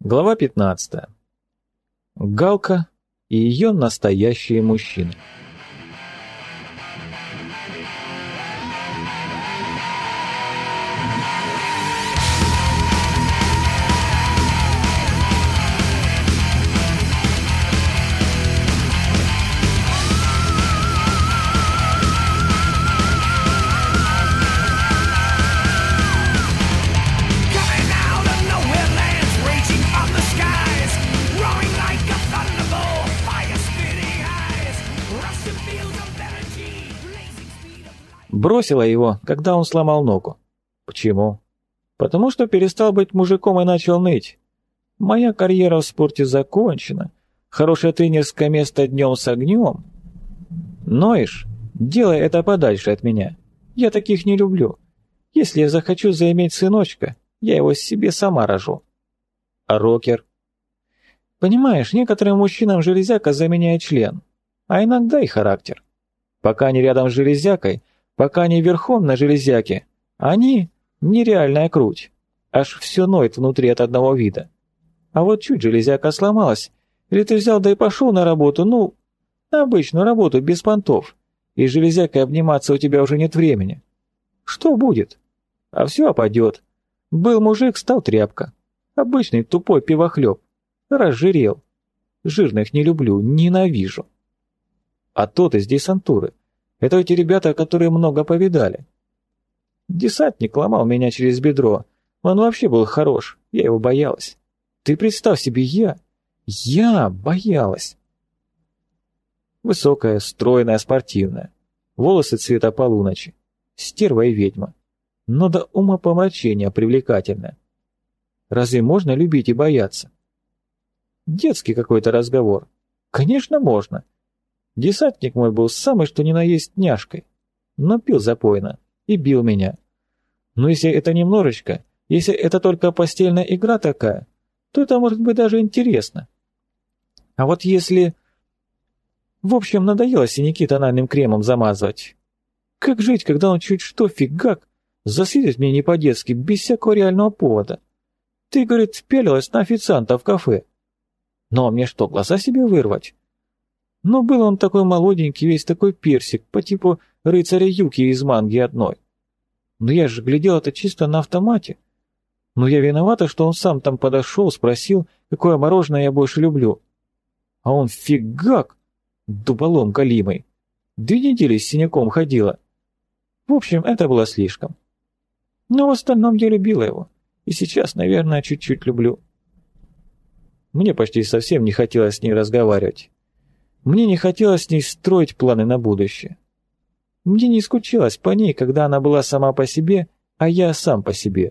Глава 15. Галка и ее настоящие мужчины. Бросила его, когда он сломал ногу. Почему? Потому что перестал быть мужиком и начал ныть. Моя карьера в спорте закончена. Хорошее тренерское место днем с огнем. Ноешь? Делай это подальше от меня. Я таких не люблю. Если я захочу заиметь сыночка, я его себе сама рожу. А рокер? Понимаешь, некоторым мужчинам железяка заменяет член, а иногда и характер. Пока они рядом с железякой, пока они верхом на железяке, они нереальная круть. Аж все ноет внутри от одного вида. А вот чуть железяка сломалась, или ты взял да и пошел на работу, на обычную работу, без понтов, и с железякой обниматься у тебя уже нет времени. Что будет? А все опадет. Был мужик, стал тряпка. Обычный тупой пивохлеб. Разжирел. Жирных не люблю, ненавижу. А тот из десантуры. Это эти ребята, которые много повидали. Десантник ломал меня через бедро. Он вообще был хорош, я его боялась. Ты представь себе, я боялась. Высокая, стройная, спортивная. Волосы цвета полуночи. Стерва и ведьма. Но до умопомрачения привлекательная. Разве можно любить и бояться? Детский какой-то разговор. Конечно, можно. Десантник мой был самый что ни на есть няшкой, но пил запойно и бил меня. Но если это немножечко, если это только постельная игра такая, то это может быть даже интересно. А вот если... В общем, надоело синяки тональным кремом замазывать. Как жить, когда он чуть что фигак засветит мне не по-детски, без всякого реального повода? Ты, говорит, пялилась на официанта в кафе. Ну а мне что, глаза себе вырвать? Но был он такой молоденький, весь такой персик, по типу рыцаря Юки из манги одной. Но я же глядел это чисто на автомате. Но я виновата, что он сам там подошел, спросил, какое мороженое я больше люблю. А он фигак, дуболом голимый. 2 недели с синяком ходила. В общем, это было слишком. Но в остальном я любила его. И сейчас, наверное, чуть-чуть люблю. Мне почти совсем не хотелось с ней разговаривать. Мне не хотелось с ней строить планы на будущее. Мне не скучалось по ней, когда она была сама по себе, а я сам по себе.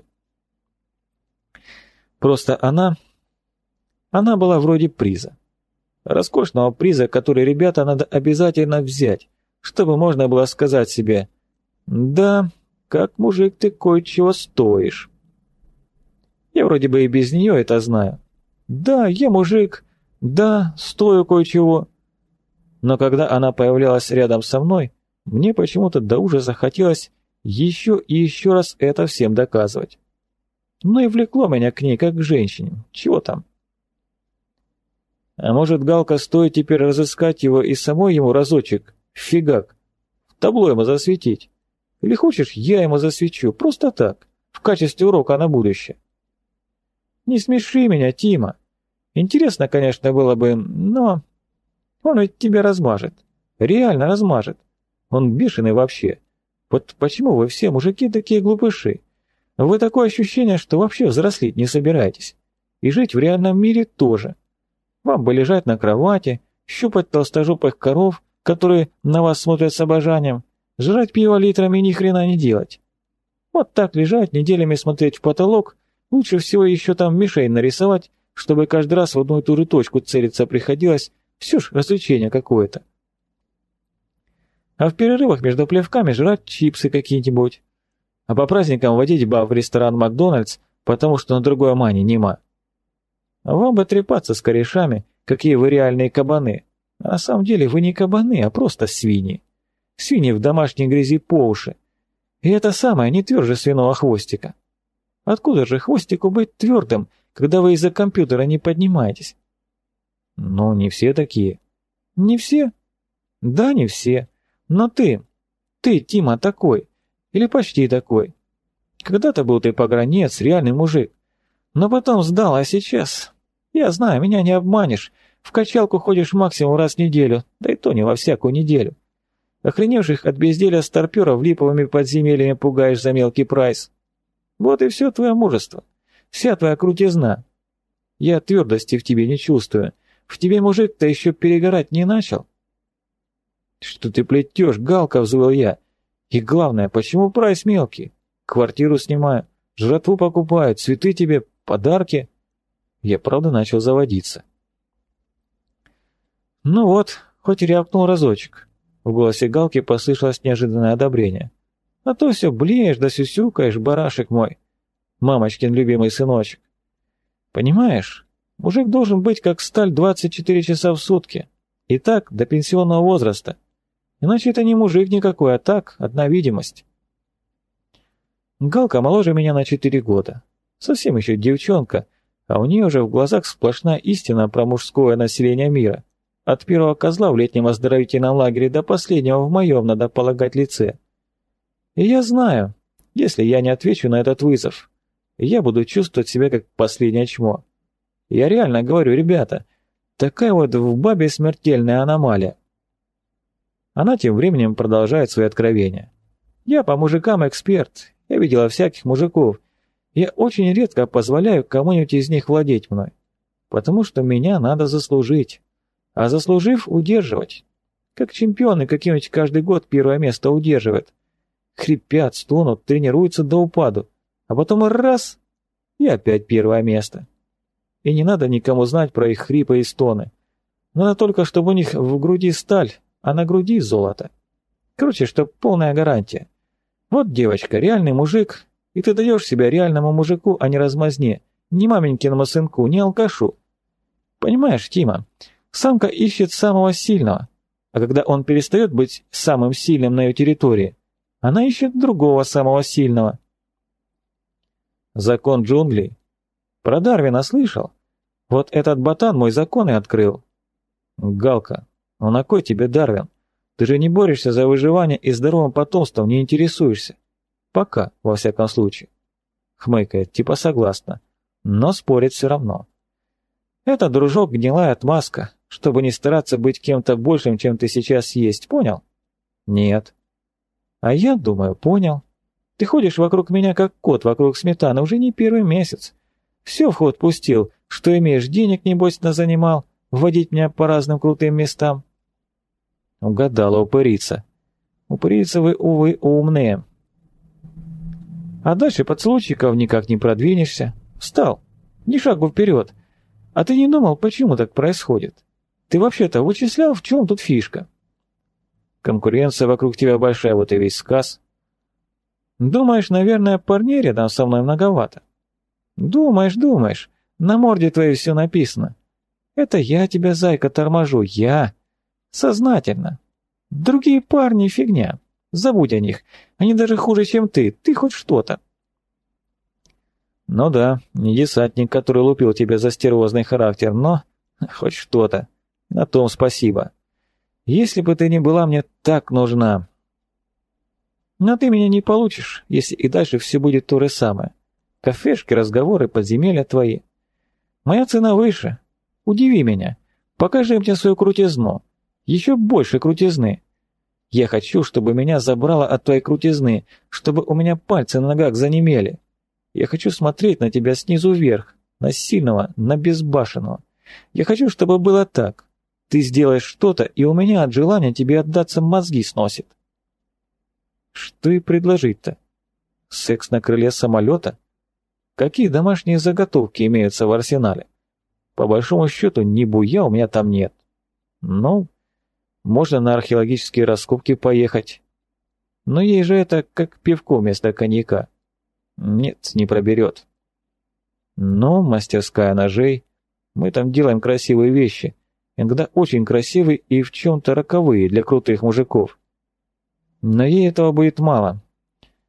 Просто она была вроде приза. Роскошного приза, который, ребята, надо обязательно взять, чтобы можно было сказать себе: «Да, как мужик ты кое-чего стоишь». Я вроде бы и без нее это знаю. Да, я мужик, да, стою кое-чего. Но когда она появлялась рядом со мной, мне почему-то до ужаса хотелось еще и еще раз это всем доказывать. Ну и влекло меня к ней, как к женщине. Чего там? А может, Галка, стоит теперь разыскать его и самой ему разочек, фигак, в табло ему засветить? Или хочешь, я ему засвечу, просто так, в качестве урока на будущее? Не смеши меня, Тима. Интересно, конечно, было бы, но... Он ведь тебя размажет. Реально размажет. Он бешеный вообще. Вот почему вы все, мужики, такие глупыши? Вы такое ощущение, что вообще взрослеть не собираетесь. И жить в реальном мире тоже. Вам бы лежать на кровати, щупать толстожопых коров, которые на вас смотрят с обожанием, жрать пиво литрами и ни хрена не делать. Вот так лежать, неделями смотреть в потолок, лучше всего еще там мишень нарисовать, чтобы каждый раз в одну и ту же точку целиться приходилось. Все ж развлечение какое-то. А в перерывах между плевками жрать чипсы какие-нибудь. А по праздникам водить баб в ресторан Макдональдс, потому что на другой мани нема. А вам бы трепаться с корешами, какие вы реальные кабаны. А на самом деле вы не кабаны, а просто свиньи. Свиньи в домашней грязи по уши. И это самое не тверже свиного хвостика. Откуда же хвостику быть твердым, когда вы из-за компьютера не поднимаетесь. Ну, не все такие. Не все? Да, не все. Но ты, Тима, такой. Или почти такой. Когда-то был ты погранец, реальный мужик. Но потом сдал, а сейчас... Я знаю, меня не обманешь. В качалку ходишь максимум раз в неделю, да и то не во всякую неделю. Охреневших от безделия старпёров липовыми подземельями пугаешь за мелкий прайс. Вот и все твое мужество. Вся твоя крутизна. Я твердости в тебе не чувствую. В тебе мужик-то еще перегорать не начал. Что ты плетешь, Галка, взвыл я. И главное, почему прайс мелкий? Квартиру снимаю, жратву покупаю, цветы тебе, подарки. Я правда начал заводиться. Ну вот, хоть рявкнул разочек. В голосе Галки послышалось неожиданное одобрение. А то все блеешь да сюсюкаешь, барашек мой. Мамочкин любимый сыночек. Понимаешь, мужик должен быть как сталь 24 часа в сутки. И так до пенсионного возраста. Иначе это не мужик никакой, а так, одна видимость. Галка моложе меня на 4 года. Совсем еще девчонка, а у нее уже в глазах сплошная истина про мужское население мира. От первого козла в летнем оздоровительном лагере до последнего в моем, надо полагать, лице. И я знаю, если я не отвечу на этот вызов, я буду чувствовать себя как последнее чмо. Я реально говорю, ребята, такая вот в бабе смертельная аномалия. Она тем временем продолжает свои откровения. Я по мужикам эксперт, я видела всяких мужиков. Я очень редко позволяю кому-нибудь из них владеть мной, потому что меня надо заслужить. А заслужив, удерживать. Как чемпионы какие-нибудь каждый год первое место удерживают. Хрипят, стонут, тренируются до упаду. А потом раз — и опять первое место. И не надо никому знать про их хрипы и стоны. Надо только, чтобы у них в груди сталь, а на груди золото. Короче, чтоб полная гарантия. Вот девочка, реальный мужик, и ты даешь себя реальному мужику, а не размазне, не маменькиному сынку, не алкашу. Понимаешь, Тима? Самка ищет самого сильного, а когда он перестает быть самым сильным на ее территории, она ищет другого самого сильного. Закон джунглей. Про Дарвина слышал? Вот этот ботан мой закон и открыл. Галка, ну на кой тебе Дарвин? Ты же не борешься за выживание и здоровым потомством не интересуешься. Пока, во всяком случае. Хмыкает, типа согласна, но спорит все равно. Это, дружок, гнилая отмазка, чтобы не стараться быть кем-то большим, чем ты сейчас есть, понял? Нет. А я думаю, понял. Ты ходишь вокруг меня, как кот вокруг сметаны, уже не первый месяц. Все в ход пустил, что имеешь денег, небось, назанимал, вводить меня по разным крутым местам. Угадала упырица. Упырица вы, увы, умные. А дальше поцелуйчиков никак не продвинешься. Встал, ни шагу вперед. А ты не думал, почему так происходит? Ты вообще-то вычислял, в чем тут фишка? Конкуренция вокруг тебя большая, вот и весь сказ. Думаешь, наверное, парней рядом со мной многовато? Думаешь, на морде твоей все написано. Это я тебя, зайка, торможу, я. Сознательно. Другие парни — фигня. Забудь о них. Они даже хуже, чем ты хоть что-то. Ну да, не десантник, который лупил тебя за стервозный характер, но хоть что-то. На том спасибо. Если бы ты не была мне так нужна. Но ты меня не получишь, если и дальше все будет то же самое. Кафешки, разговоры, подземелья твои. Моя цена выше. Удиви меня. Покажи мне свою крутизну. Еще больше крутизны. Я хочу, чтобы меня забрало от твоей крутизны, чтобы у меня пальцы на ногах занемели. Я хочу смотреть на тебя снизу вверх, на сильного, на безбашенного. Я хочу, чтобы было так. Ты сделаешь что-то, и у меня от желания тебе отдаться мозги сносит. Что и предложить-то? Секс на крыле самолета? Какие домашние заготовки имеются в арсенале? По большому счету, ни буя у меня там нет. Ну, можно на археологические раскопки поехать. Но ей же это как пивко вместо коньяка. Нет, не проберет. Но мастерская ножей. Мы там делаем красивые вещи. Иногда очень красивые и в чем-то роковые для крутых мужиков. Но ей этого будет мало.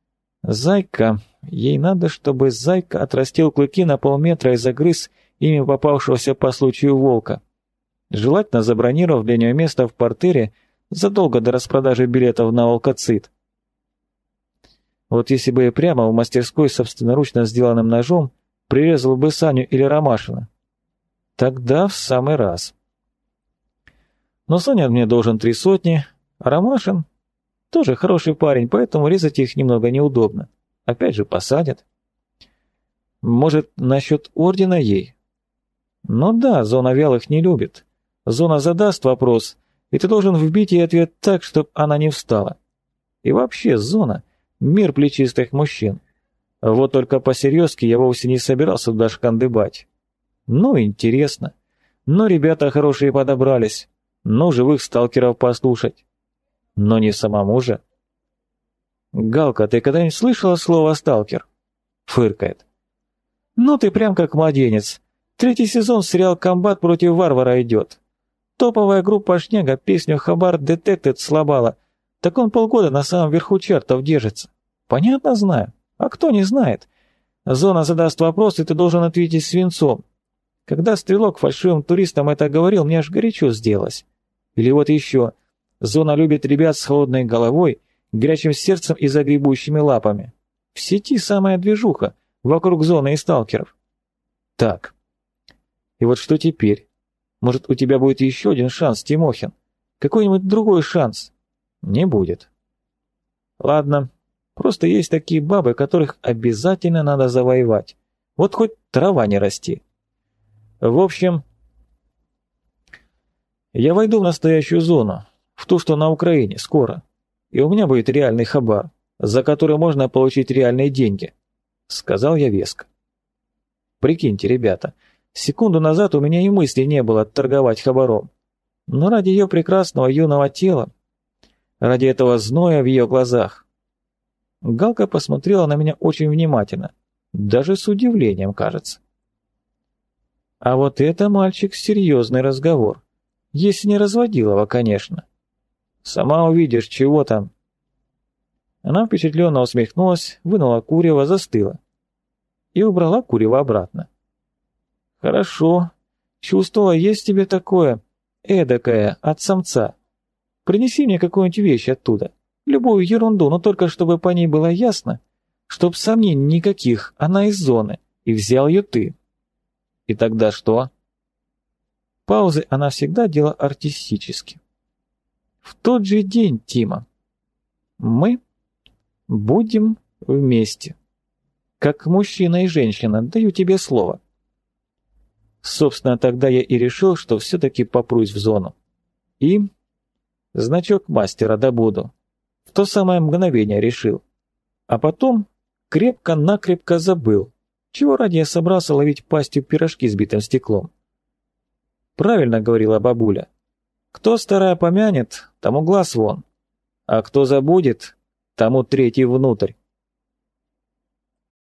Зайка. Ей надо, чтобы Зайка отрастил клыки на полметра и загрыз ими попавшегося по случаю волка. Желательно забронировав для нее место в портере задолго до распродажи билетов на волкоцит. Вот если бы и прямо в мастерской собственноручно сделанным ножом прирезал бы Саню или Ромашина, тогда в самый раз. Но Саня мне должен 3 сотни, а Ромашин тоже хороший парень, поэтому резать их немного неудобно. Опять же посадят. Может, насчет ордена ей? Ну да, зона вялых не любит. Зона задаст вопрос, и ты должен вбить ей ответ так, чтобы она не встала. И вообще, зона — мир плечистых мужчин. Вот только по-серьезки я вовсе не собирался туда шкандыбать. Ну, интересно. Но ребята хорошие подобрались. Ну, живых сталкеров послушать. Но не самому же. Галка, ты когда-нибудь слышала слово «сталкер»? Фыркает. Ну, ты прям как младенец. 3-й сезон сериал «Комбат против варвара» идет. Топовая группа «Шнега» песню «Хабар Детектед» слабала. Так он полгода на самом верху чартов держится. Понятно, знаю. А кто не знает? Зона задаст вопрос, и ты должен ответить свинцом. Когда стрелок фальшивым туристам это говорил, мне аж горячо сделалось. Или вот еще. Зона любит ребят с холодной головой, горячим сердцем и загребущими лапами. В сети самая движуха вокруг зоны и сталкеров. Так. И вот что теперь? Может, у тебя будет еще один шанс, Тимохин? Какой-нибудь другой шанс? Не будет. Ладно. Просто есть такие бабы, которых обязательно надо завоевать. Вот хоть трава не расти. В общем, я войду в настоящую зону, в ту, что на Украине, скоро. И у меня будет реальный хабар, за который можно получить реальные деньги. Сказал я веско. Прикиньте, ребята, секунду назад у меня и мысли не было торговать хабаром. Но ради ее прекрасного юного тела, ради этого зноя в ее глазах. Галка посмотрела на меня очень внимательно, даже с удивлением, кажется. А вот это, мальчик, серьезный разговор. Если не Разводилова, конечно. Сама увидишь, чего там. Она впечатленно усмехнулась, вынула курево, застыла. И убрала курево обратно. Хорошо. Чувствовала, есть тебе такое, эдакое, от самца. Принеси мне какую-нибудь вещь оттуда. Любую ерунду, но только чтобы по ней было ясно, чтоб сомнений никаких, она из зоны, и взял ее ты. И тогда что? Паузы она всегда делала артистически. В тот же день, Тима, мы будем вместе. Как мужчина и женщина, даю тебе слово. Собственно, тогда я и решил, что все-таки попрусь в зону. И значок мастера добуду. В то самое мгновение решил. А потом крепко-накрепко забыл, чего ради я собрался ловить пастью пирожки с битым стеклом. Правильно говорила бабуля. Кто старая помянет, тому глаз вон. А кто забудет, тому 3-й внутрь.